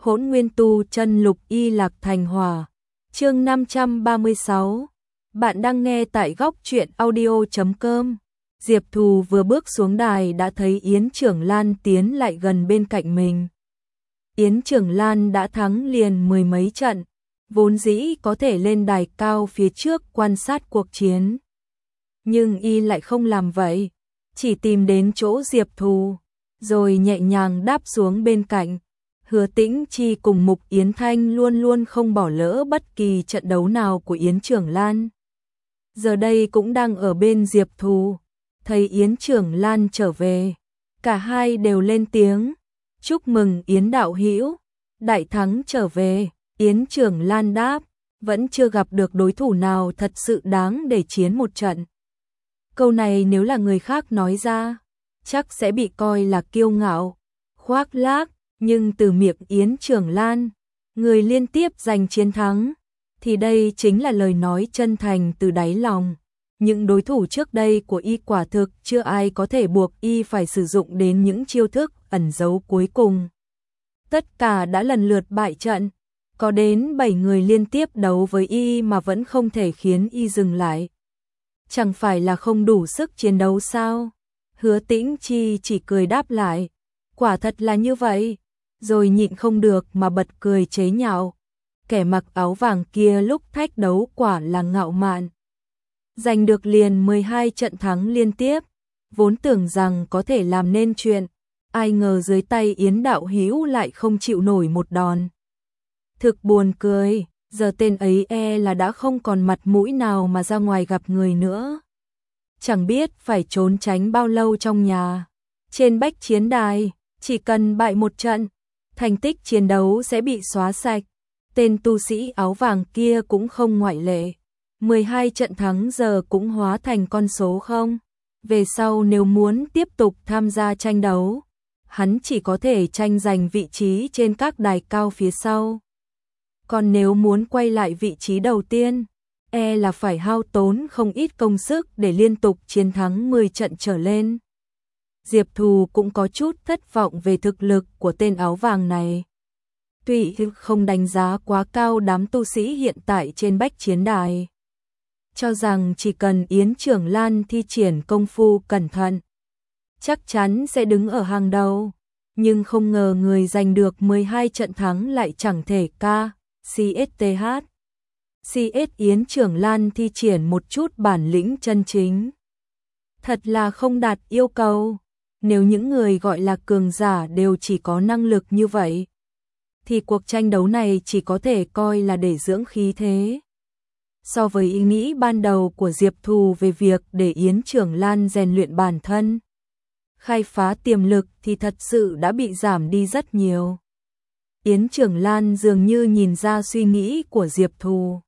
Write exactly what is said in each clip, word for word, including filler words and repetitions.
Hỗn Nguyên Tu Chân Lục Y Lạc Thành Hỏa. Chương năm trăm ba mươi sáu. Bạn đang nghe tại góc truyện audio chấm com. Diệp Thù vừa bước xuống đài đã thấy Yến Trưởng Lan tiến lại gần bên cạnh mình. Yến Trưởng Lan đã thắng liền mười mấy trận, vốn dĩ có thể lên đài cao phía trước quan sát cuộc chiến. Nhưng y lại không làm vậy, chỉ tìm đến chỗ Diệp Thù, rồi nhẹ nhàng đáp xuống bên cạnh. Hứa Tĩnh Chi cùng Mục Yến Thanh luôn luôn không bỏ lỡ bất kỳ trận đấu nào của Yến Trưởng Lan. Giờ đây cũng đang ở bên Diệp Thù, thấy Yến Trưởng Lan trở về, cả hai đều lên tiếng, chúc mừng Yến đạo hữu, đại thắng trở về. Yến Trưởng Lan đáp, vẫn chưa gặp được đối thủ nào thật sự đáng để chiến một trận. Câu này nếu là người khác nói ra, chắc sẽ bị coi là kiêu ngạo, khoác lác, nhưng từ miệng Yến Trưởng Lan, người liên tiếp giành chiến thắng, thì đây chính là lời nói chân thành từ đáy lòng. Những đối thủ trước đây của y quả thực chưa ai có thể buộc y phải sử dụng đến những chiêu thức ẩn giấu cuối cùng. Tất cả đã lần lượt bại trận, có đến bảy người liên tiếp đấu với y mà vẫn không thể khiến y dừng lại. Chẳng phải là không đủ sức chiến đấu sao? Hứa Tĩnh Chi chỉ cười đáp lại, quả thật là như vậy, rồi nhịn không được mà bật cười chế nhạo. Kẻ mặc áo vàng kia lúc thách đấu quả là ngạo mạn. Giành được liền mười hai trận thắng liên tiếp, vốn tưởng rằng có thể làm nên chuyện, ai ngờ dưới tay Yến đạo hữu lại không chịu nổi một đòn. Thực buồn cười, giờ tên ấy e là đã không còn mặt mũi nào mà ra ngoài gặp người nữa. Chẳng biết phải trốn tránh bao lâu trong nhà. Trên bách chiến đài, chỉ cần bại một trận, thành tích chiến đấu sẽ bị xóa sạch. Tên tu sĩ áo vàng kia cũng không ngoại lệ. mười hai trận thắng giờ cũng hóa thành con số không. Về sau nếu muốn tiếp tục tham gia tranh đấu, hắn chỉ có thể tranh giành vị trí trên các đài cao phía sau. Còn nếu muốn quay lại vị trí đầu tiên, e là phải hao tốn không ít công sức để liên tục chiến thắng mười trận trở lên. Diệp Thù cũng có chút thất vọng về thực lực của tên áo vàng này. Tuy không đánh giá quá cao đám tu sĩ hiện tại trên bách chiến đài, cho rằng chỉ cần Yến Trưởng Lan thi triển công phu cẩn thận, chắc chắn sẽ đứng ở hàng đầu. Nhưng không ngờ người giành được mười hai trận thắng lại chẳng thể ca, xê ét tê hát. xê ét Yến Trưởng Lan thi triển một chút bản lĩnh chân chính. Thật là không đạt yêu cầu. Nếu những người gọi là cường giả đều chỉ có năng lực như vậy, thì cuộc tranh đấu này chỉ có thể coi là để dưỡng khí thế. So với ý nghĩ ban đầu của Diệp Thù về việc để Yến Trưởng Lan rèn luyện bản thân, khai phá tiềm lực thì thật sự đã bị giảm đi rất nhiều. Yến Trưởng Lan dường như nhìn ra suy nghĩ của Diệp Thù.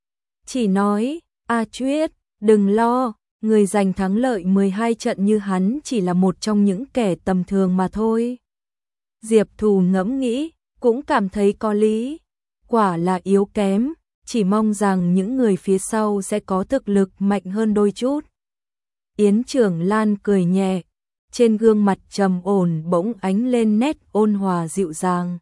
Chỉ nói, A Chuyết, đừng lo, người giành thắng lợi mười hai trận như hắn chỉ là một trong những kẻ tầm thường mà thôi. Diệp Thù ngẫm nghĩ, cũng cảm thấy có lý. Quả là yếu kém, chỉ mong rằng những người phía sau sẽ có thực lực mạnh hơn đôi chút. Yến Trưởng Lan cười nhẹ, trên gương mặt trầm ổn bỗng ánh lên nét ôn hòa dịu dàng.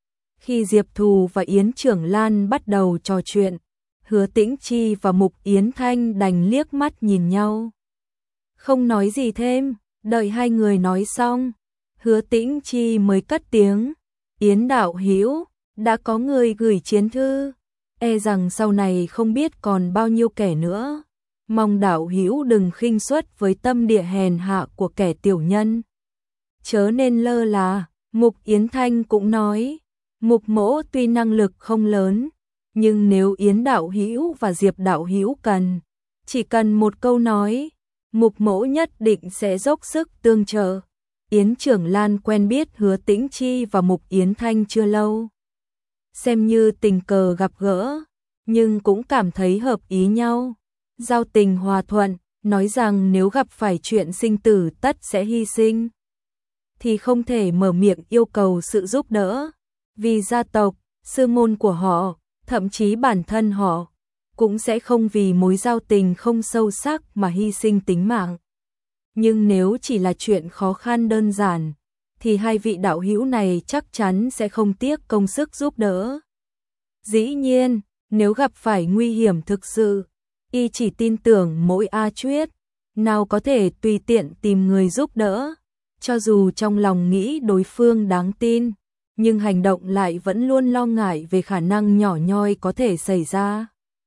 Khi Diệp Thù và Yến Trưởng Lan bắt đầu trò chuyện, Hứa Tĩnh Chi và Mục Yến Thanh đành liếc mắt nhìn nhau, không nói gì thêm. Đợi hai người nói xong, Hứa Tĩnh Chi mới cất tiếng, Yến đạo hữu, đã có người gửi chiến thư, e rằng sau này không biết còn bao nhiêu kẻ nữa. Mong đạo hữu đừng khinh suất với tâm địa hèn hạ của kẻ tiểu nhân, chớ nên lơ là. Mục Yến Thanh cũng nói, Mục mỗ tuy năng lực không lớn, nhưng nếu Yến đạo hữu và Diệp đạo hữu cần, chỉ cần một câu nói, Mục mỗ nhất định sẽ dốc sức tương trợ. Yến Trưởng Lan quen biết Hứa Tĩnh Chi và Mục Yến Thanh chưa lâu, xem như tình cờ gặp gỡ, nhưng cũng cảm thấy hợp ý nhau, giao tình hòa thuận, nói rằng nếu gặp phải chuyện sinh tử tất sẽ hy sinh, thì không thể mở miệng yêu cầu sự giúp đỡ, vì gia tộc, sư môn của họ, thậm chí bản thân họ, cũng sẽ không vì mối giao tình không sâu sắc mà hy sinh tính mạng. Nhưng nếu chỉ là chuyện khó khăn đơn giản, thì hai vị đạo hữu này chắc chắn sẽ không tiếc công sức giúp đỡ. Dĩ nhiên, nếu gặp phải nguy hiểm thực sự, y chỉ tin tưởng mỗi A Chuyết, nào có thể tùy tiện tìm người giúp đỡ, cho dù trong lòng nghĩ đối phương đáng tin, nhưng hành động lại vẫn luôn lo ngại về khả năng nhỏ nhoi có thể xảy ra.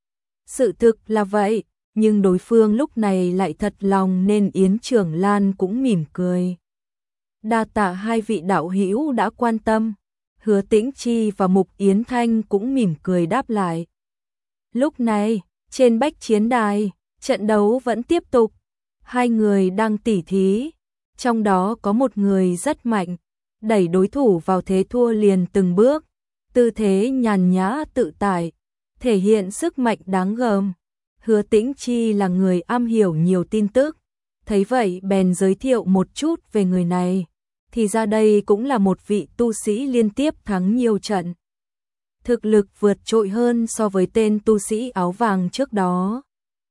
Sự thực là vậy, nhưng đối phương lúc này lại thật lòng nên Yến Trưởng Lan cũng mỉm cười. Đa tạ hai vị đạo hữu đã quan tâm. Hứa Tĩnh Chi và Mục Yến Thanh cũng mỉm cười đáp lại. Lúc này, trên bách chiến đài, trận đấu vẫn tiếp tục. Hai người đang tỉ thí, trong đó có một người rất mạnh, đẩy đối thủ vào thế thua liền từng bước, tư thế nhàn nhã tự tại, thể hiện sức mạnh đáng gờm. Hứa Tĩnh Chi là người am hiểu nhiều tin tức, thấy vậy bèn giới thiệu một chút về người này, thì ra đây cũng là một vị tu sĩ liên tiếp thắng nhiều trận. Thực lực vượt trội hơn so với tên tu sĩ áo vàng trước đó.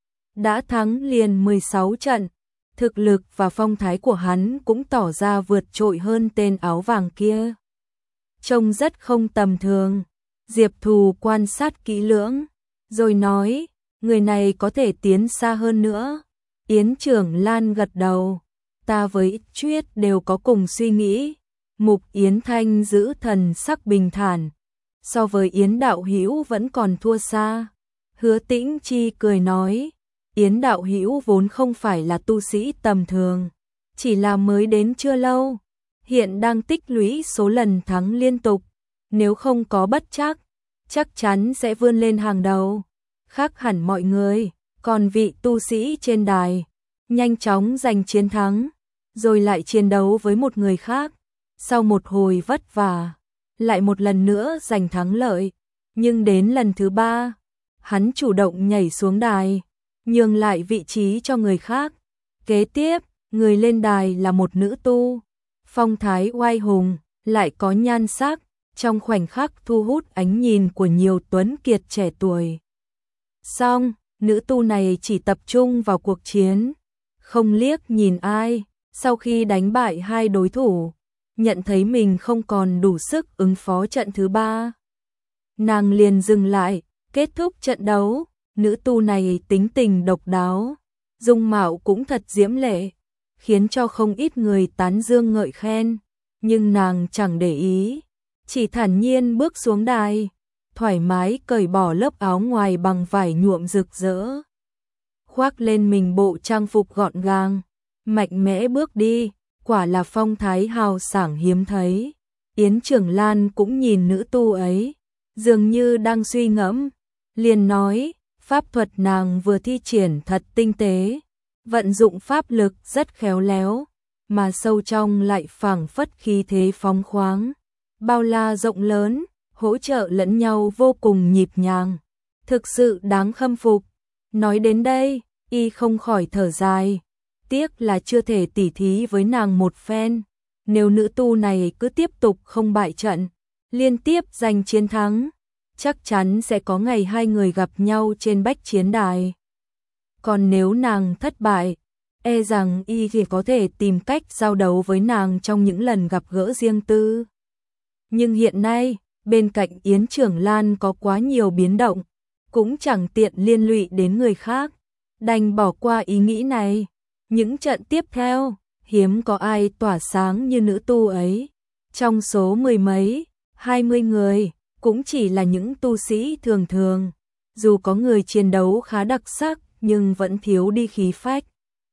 Đã thắng liền mười sáu trận, thực lực và phong thái của hắn cũng tỏ ra vượt trội hơn tên áo vàng kia. Trông rất không tầm thường. Diệp Thù quan sát kỹ lưỡng, rồi nói, người này có thể tiến xa hơn nữa. Yến Trưởng Lan gật đầu, ta với Chuyết đều có cùng suy nghĩ. Mục Yến Thanh giữ thần sắc bình thản, so với Yến đạo hữu vẫn còn thua xa. Hứa Tĩnh Chi cười nói, Yến đạo hữu vốn không phải là tu sĩ tầm thường, chỉ là mới đến chưa lâu, hiện đang tích lũy số lần thắng liên tục, nếu không có bất trắc, chắc chắn sẽ vươn lên hàng đầu, khác hẳn mọi người. Còn vị tu sĩ trên đài, nhanh chóng giành chiến thắng, rồi lại chiến đấu với một người khác, sau một hồi vất vả, lại một lần nữa giành thắng lợi. Nhưng đến lần thứ ba, hắn chủ động nhảy xuống đài, nhường lại vị trí cho người khác. Kế tiếp, người lên đài là một nữ tu, phong thái oai hùng, lại có nhan sắc, trong khoảnh khắc thu hút ánh nhìn của nhiều tuấn kiệt trẻ tuổi. Xong, nữ tu này chỉ tập trung vào cuộc chiến, không liếc nhìn ai. Sau khi đánh bại hai đối thủ, nhận thấy mình không còn đủ sức ứng phó trận thứ ba, nàng liền dừng lại, kết thúc trận đấu. Nữ tu này tính tình độc đáo, dung mạo cũng thật diễm lệ, khiến cho không ít người tán dương ngợi khen, nhưng nàng chẳng để ý, chỉ thản nhiên bước xuống đài, thoải mái cởi bỏ lớp áo ngoài bằng vải nhuộm rực rỡ, khoác lên mình bộ trang phục gọn gàng, mạnh mẽ bước đi, quả là phong thái hào sảng hiếm thấy. Yến Trưởng Lan cũng nhìn nữ tu ấy, dường như đang suy ngẫm, liền nói, pháp thuật nàng vừa thi triển thật tinh tế, vận dụng pháp lực rất khéo léo, mà sâu trong lại phảng phất khí thế phóng khoáng, bao la rộng lớn, hỗ trợ lẫn nhau vô cùng nhịp nhàng, thực sự đáng khâm phục. Nói đến đây, y không khỏi thở dài, tiếc là chưa thể tỉ thí với nàng một phen, nếu nữ tu này cứ tiếp tục không bại trận, liên tiếp giành chiến thắng, chắc chắn sẽ có ngày hai người gặp nhau trên bách chiến đài. Còn nếu nàng thất bại, e rằng y thì có thể tìm cách giao đấu với nàng trong những lần gặp gỡ riêng tư. Nhưng hiện nay, bên cạnh Yến Trưởng Lan có quá nhiều biến động, cũng chẳng tiện liên lụy đến người khác, đành bỏ qua ý nghĩ này. Những trận tiếp theo, hiếm có ai tỏa sáng như nữ tu ấy. Trong số mười mấy, hai mươi người, cũng chỉ là những tu sĩ thường thường. Dù có người chiến đấu khá đặc sắc, nhưng vẫn thiếu đi khí phách,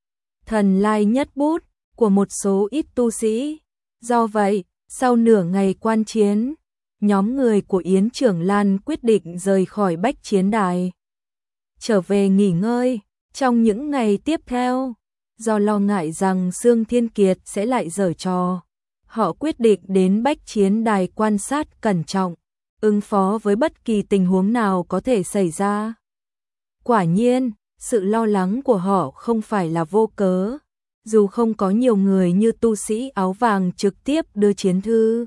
thần lai nhất bút của một số ít tu sĩ. Do vậy, sau nửa ngày quan chiến, nhóm người của Yến Trưởng Lan quyết định rời khỏi bách chiến đài, trở về nghỉ ngơi. Trong những ngày tiếp theo, do lo ngại rằng Sương Thiên Kiệt sẽ lại giở trò, họ quyết định đến bách chiến đài quan sát cẩn trọng, ứng phó với bất kỳ tình huống nào có thể xảy ra. Quả nhiên, sự lo lắng của họ không phải là vô cớ, dù không có nhiều người như tu sĩ áo vàng trực tiếp đưa chiến thư.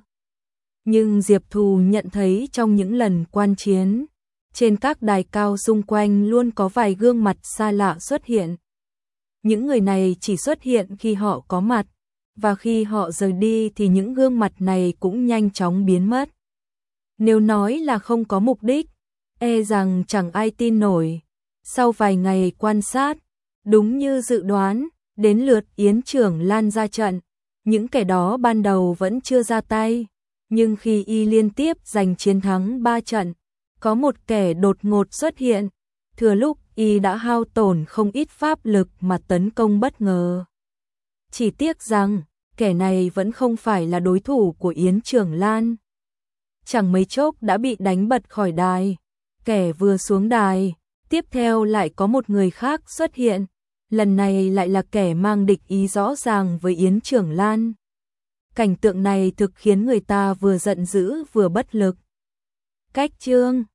Nhưng Diệp Thù nhận thấy trong những lần quan chiến, trên các đài cao xung quanh luôn có vài gương mặt xa lạ xuất hiện. Những người này chỉ xuất hiện khi họ có mặt, và khi họ rời đi thì những gương mặt này cũng nhanh chóng biến mất. Nếu nói là không có mục đích, e rằng chẳng ai tin nổi. Sau vài ngày quan sát, đúng như dự đoán, đến lượt Yến Trưởng Lan ra trận. Những kẻ đó ban đầu vẫn chưa ra tay, nhưng khi y liên tiếp giành chiến thắng ba trận, có một kẻ đột ngột xuất hiện, thừa lúc y đã hao tổn không ít pháp lực mà tấn công bất ngờ. Chỉ tiếc rằng, kẻ này vẫn không phải là đối thủ của Yến Trưởng Lan. Chẳng mấy chốc đã bị đánh bật khỏi đài. Kẻ vừa xuống đài, tiếp theo lại có một người khác xuất hiện. Lần này lại là kẻ mang địch ý rõ ràng với Yến Trưởng Lan. Cảnh tượng này thực khiến người ta vừa giận dữ vừa bất lực. Cách chương